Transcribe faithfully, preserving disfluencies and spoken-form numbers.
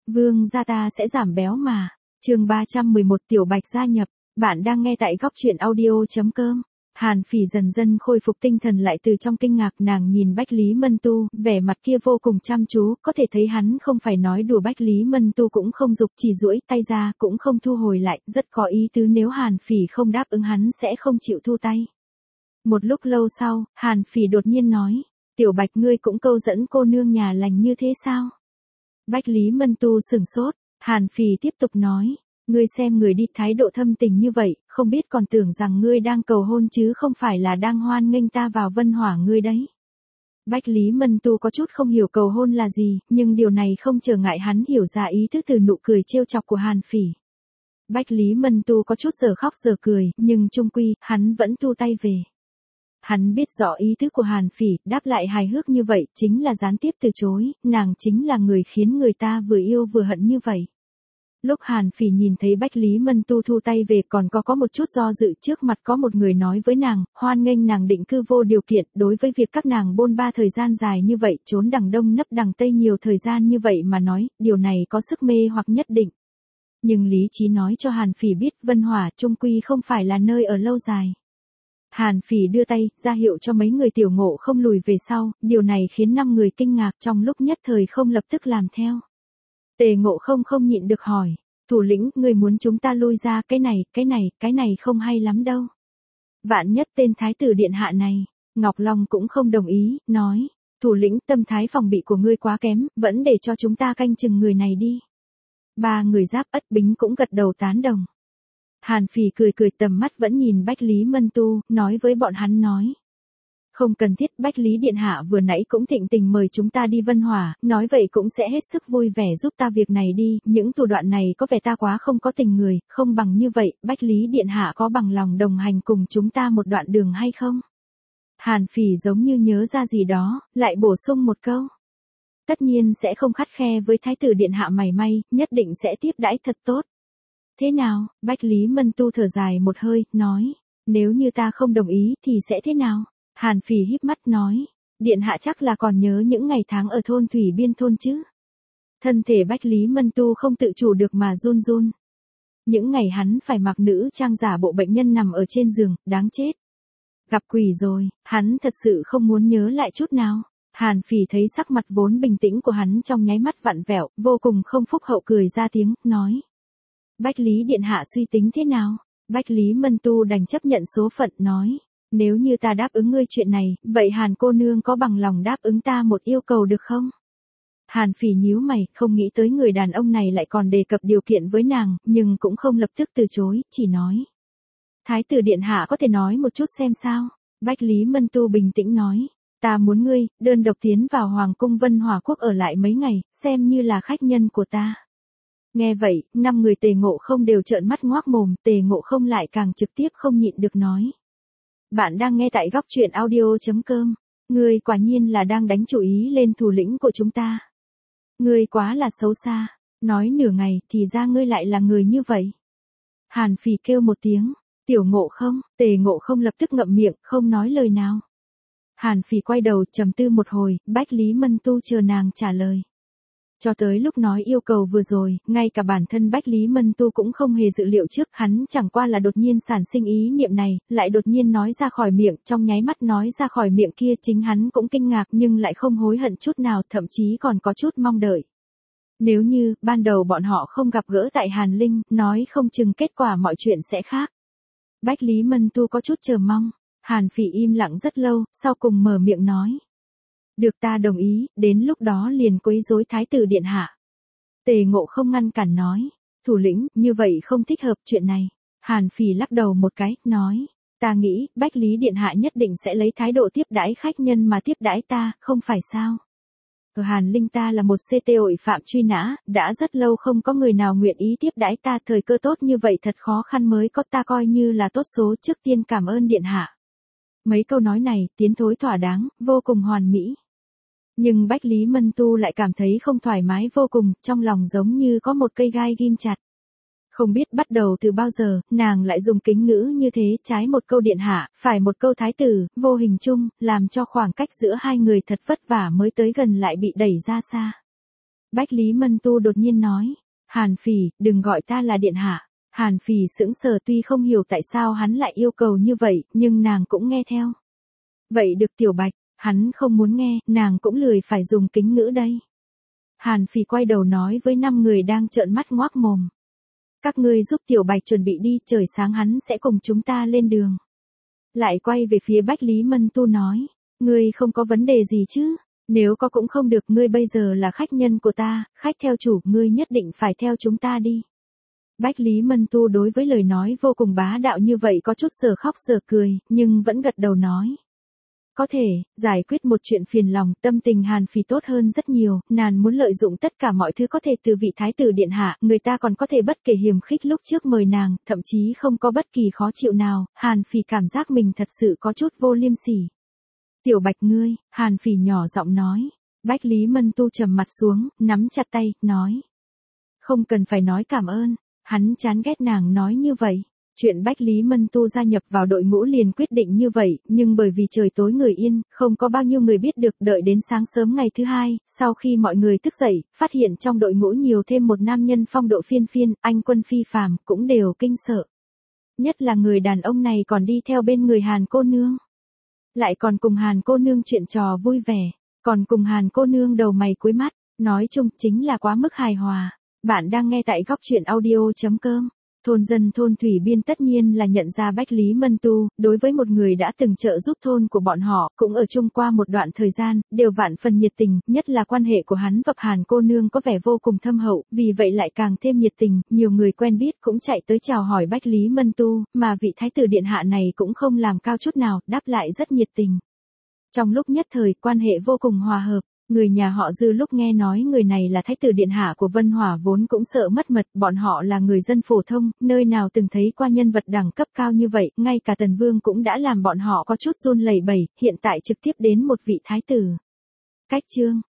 Vương gia ta sẽ giảm béo mà. Chương ba trăm mười một Tiểu Bạch gia nhập. Bạn đang nghe tại góc truyện audio chấm com. Hàn Phỉ dần dần khôi phục tinh thần lại từ trong kinh ngạc, nàng nhìn Bách Lý Mân Tu, vẻ mặt kia vô cùng chăm chú, có thể thấy hắn không phải nói đùa. Bách Lý Mân Tu cũng không giục, chỉ duỗi tay ra, cũng không thu hồi lại, rất có ý tứ nếu Hàn Phỉ không đáp ứng hắn sẽ không chịu thu tay. Một lúc lâu sau, Hàn Phỉ đột nhiên nói, Tiểu Bạch ngươi cũng câu dẫn cô nương nhà lành như thế sao? Bách Lý Mân Tu sửng sốt, Hàn Phỉ tiếp tục nói, ngươi xem người đi thái độ thâm tình như vậy, không biết còn tưởng rằng ngươi đang cầu hôn chứ không phải là đang hoan nghênh ta vào Vân Hỏa ngươi đấy. Bách Lý Mân Tu có chút không hiểu cầu hôn là gì, nhưng điều này không trở ngại hắn hiểu ra ý thức từ nụ cười trêu chọc của Hàn Phỉ. Bách Lý Mân Tu có chút giờ khóc giờ cười, nhưng chung quy, hắn vẫn thu tay về. Hắn biết rõ ý tứ của Hàn Phỉ, đáp lại hài hước như vậy, chính là gián tiếp từ chối, nàng chính là người khiến người ta vừa yêu vừa hận như vậy. Lúc Hàn Phỉ nhìn thấy Bách Lý Mân Tu thu tay về còn có có một chút do dự, trước mặt có một người nói với nàng, hoan nghênh nàng định cư vô điều kiện, đối với việc các nàng bôn ba thời gian dài như vậy, trốn đằng đông nấp đằng tây nhiều thời gian như vậy mà nói, điều này có sức mê hoặc nhất định. Nhưng lý trí nói cho Hàn Phỉ biết Vân Hỏa chung quy không phải là nơi ở lâu dài. Hàn Phỉ đưa tay, ra hiệu cho mấy người Tiểu Ngộ không lùi về sau, điều này khiến năm người kinh ngạc trong lúc nhất thời không lập tức làm theo. Tề Ngộ không không nhịn được hỏi, thủ lĩnh, người muốn chúng ta lui ra, cái này, cái này, cái này không hay lắm đâu. Vạn nhất tên thái tử điện hạ này, Ngọc Long cũng không đồng ý, nói, thủ lĩnh tâm thái phòng bị của ngươi quá kém, vẫn để cho chúng ta canh chừng người này đi. Ba người Giáp Ất Bính cũng gật đầu tán đồng. Hàn Phỉ cười cười tầm mắt vẫn nhìn Bách Lý Mân Tu, nói với bọn hắn nói. Không cần thiết, Bách Lý Điện Hạ vừa nãy cũng thịnh tình mời chúng ta đi Vân Hỏa, nói vậy cũng sẽ hết sức vui vẻ giúp ta việc này đi, những thủ đoạn này có vẻ ta quá không có tình người, không bằng như vậy, Bách Lý Điện Hạ có bằng lòng đồng hành cùng chúng ta một đoạn đường hay không? Hàn Phỉ giống như nhớ ra gì đó, lại bổ sung một câu. Tất nhiên sẽ không khắt khe với Thái tử Điện Hạ mảy may, nhất định sẽ tiếp đãi thật tốt. Thế nào? Bách Lý Mân Tu thở dài một hơi, nói, nếu như ta không đồng ý thì sẽ thế nào? Hàn Phỉ híp mắt nói, Điện Hạ chắc là còn nhớ những ngày tháng ở thôn Thủy Biên thôn chứ? Thân thể Bách Lý Mân Tu không tự chủ được mà run run. Những ngày hắn phải mặc nữ trang giả bộ bệnh nhân nằm ở trên giường, đáng chết. Gặp quỷ rồi, hắn thật sự không muốn nhớ lại chút nào. Hàn Phỉ thấy sắc mặt vốn bình tĩnh của hắn trong nháy mắt vặn vẹo, vô cùng không phúc hậu cười ra tiếng, nói. Bách Lý Điện Hạ suy tính thế nào? Bách Lý Mân Tu đành chấp nhận số phận, nói. Nếu như ta đáp ứng ngươi chuyện này, vậy Hàn cô nương có bằng lòng đáp ứng ta một yêu cầu được không? Hàn Phỉ nhíu mày, không nghĩ tới người đàn ông này lại còn đề cập điều kiện với nàng, nhưng cũng không lập tức từ chối, chỉ nói. Thái tử Điện Hạ có thể nói một chút xem sao? Bách Lý Mân Tu bình tĩnh nói. Ta muốn ngươi, đơn độc tiến vào Hoàng cung Vân Hỏa Quốc ở lại mấy ngày, xem như là khách nhân của ta. Nghe vậy, năm người Tề Ngộ không đều trợn mắt ngoác mồm, Tề Ngộ không lại càng trực tiếp không nhịn được nói. Bạn đang nghe tại góc truyện audio chấm com. Ngươi quả nhiên là đang đánh chủ ý lên thủ lĩnh của chúng ta. Ngươi quá là xấu xa. Nói nửa ngày thì ra ngươi lại là người như vậy. Hàn Phỉ kêu một tiếng. Tiểu Ngộ không, Tề Ngộ không lập tức ngậm miệng, không nói lời nào. Hàn Phỉ quay đầu trầm tư một hồi, Bách Lý Mân Tu chờ nàng trả lời. Cho tới lúc nói yêu cầu vừa rồi, ngay cả bản thân Bách Lý Mân Tu cũng không hề dự liệu trước, hắn chẳng qua là đột nhiên sản sinh ý niệm này, lại đột nhiên nói ra khỏi miệng, trong nháy mắt nói ra khỏi miệng kia chính hắn cũng kinh ngạc nhưng lại không hối hận chút nào, thậm chí còn có chút mong đợi. Nếu như, ban đầu bọn họ không gặp gỡ tại Hàn Linh, nói không chừng kết quả mọi chuyện sẽ khác. Bách Lý Mân Tu có chút chờ mong, Hàn Phỉ im lặng rất lâu, sau cùng mở miệng nói. Được, ta đồng ý, đến lúc đó liền quấy rối Thái tử Điện Hạ. Tề Ngộ không ngăn cản nói, thủ lĩnh, như vậy không thích hợp chuyện này. Hàn Phỉ lắc đầu một cái, nói, ta nghĩ, Bách Lý Điện Hạ nhất định sẽ lấy thái độ tiếp đãi khách nhân mà tiếp đãi ta, không phải sao? Ở Hàn Linh ta là một xê tê tội phạm truy nã, đã rất lâu không có người nào nguyện ý tiếp đãi ta, thời cơ tốt như vậy thật khó khăn mới có, ta coi như là tốt số, trước tiên cảm ơn Điện Hạ. Mấy câu nói này, tiến thối thỏa đáng, vô cùng hoàn mỹ. Nhưng Bách Lý Mân Tu lại cảm thấy không thoải mái vô cùng, trong lòng giống như có một cây gai ghim chặt. Không biết bắt đầu từ bao giờ, nàng lại dùng kính ngữ như thế, trái một câu Điện Hạ, phải một câu thái tử, vô hình chung, làm cho khoảng cách giữa hai người thật vất vả mới tới gần lại bị đẩy ra xa. Bách Lý Mân Tu đột nhiên nói. Hàn Phỉ, đừng gọi ta là điện hạ. Hàn Phỉ sững sờ, tuy không hiểu tại sao hắn lại yêu cầu như vậy, nhưng nàng cũng nghe theo. Vậy được Tiểu Bạch, hắn không muốn nghe, nàng cũng lười phải dùng kính ngữ đây. Hàn Phỉ quay đầu nói với năm người đang trợn mắt ngoác mồm. Các ngươi giúp Tiểu Bạch chuẩn bị đi, trời sáng hắn sẽ cùng chúng ta lên đường. Lại quay về phía Bách Lý Mân Tu nói. Ngươi không có vấn đề gì chứ? Nếu có cũng không được, ngươi bây giờ là khách nhân của ta, khách theo chủ, ngươi nhất định phải theo chúng ta đi. Bách Lý Mân Tu đối với lời nói vô cùng bá đạo như vậy có chút giờ khóc giờ cười, nhưng vẫn gật đầu nói. Có thể, giải quyết một chuyện phiền lòng, tâm tình Hàn Phỉ tốt hơn rất nhiều, nàng muốn lợi dụng tất cả mọi thứ có thể từ vị thái tử điện hạ, người ta còn có thể bất kể hiềm khích lúc trước mời nàng, thậm chí không có bất kỳ khó chịu nào, Hàn Phỉ cảm giác mình thật sự có chút vô liêm sỉ. Tiểu Bạch ngươi, Hàn Phỉ nhỏ giọng nói. Bách Lý Mân Tu trầm mặt xuống, nắm chặt tay, nói. Không cần phải nói cảm ơn, hắn chán ghét nàng nói như vậy. Chuyện Bách Lý Mân Tu gia nhập vào đội ngũ liền quyết định như vậy, nhưng bởi vì trời tối người yên, không có bao nhiêu người biết được, đợi đến sáng sớm ngày thứ hai, sau khi mọi người thức dậy, phát hiện trong đội ngũ nhiều thêm một nam nhân phong độ phiên phiên, anh quân phi phàm, cũng đều kinh sợ. Nhất là người đàn ông này còn đi theo bên người Hàn cô nương. Lại còn cùng Hàn cô nương chuyện trò vui vẻ, còn cùng Hàn cô nương đầu mày cúi mắt, nói chung chính là quá mức hài hòa. Bạn đang nghe tại góc truyện audio chấm com. Thôn dân thôn Thủy Biên tất nhiên là nhận ra Bách Lý Mân Tu, đối với một người đã từng trợ giúp thôn của bọn họ, cũng ở chung qua một đoạn thời gian, đều vạn phần nhiệt tình, nhất là quan hệ của hắn và Hàn cô nương có vẻ vô cùng thâm hậu, vì vậy lại càng thêm nhiệt tình, nhiều người quen biết cũng chạy tới chào hỏi Bách Lý Mân Tu, mà vị thái tử điện hạ này cũng không làm cao chút nào, đáp lại rất nhiệt tình. Trong lúc nhất thời, quan hệ vô cùng hòa hợp. Người nhà họ Dư lúc nghe nói người này là thái tử điện hạ của Vân Hỏa vốn cũng sợ mất mật, bọn họ là người dân phổ thông, nơi nào từng thấy qua nhân vật đẳng cấp cao như vậy, ngay cả Tần Vương cũng đã làm bọn họ có chút run lẩy bẩy, hiện tại trực tiếp đến một vị thái tử. Cách chương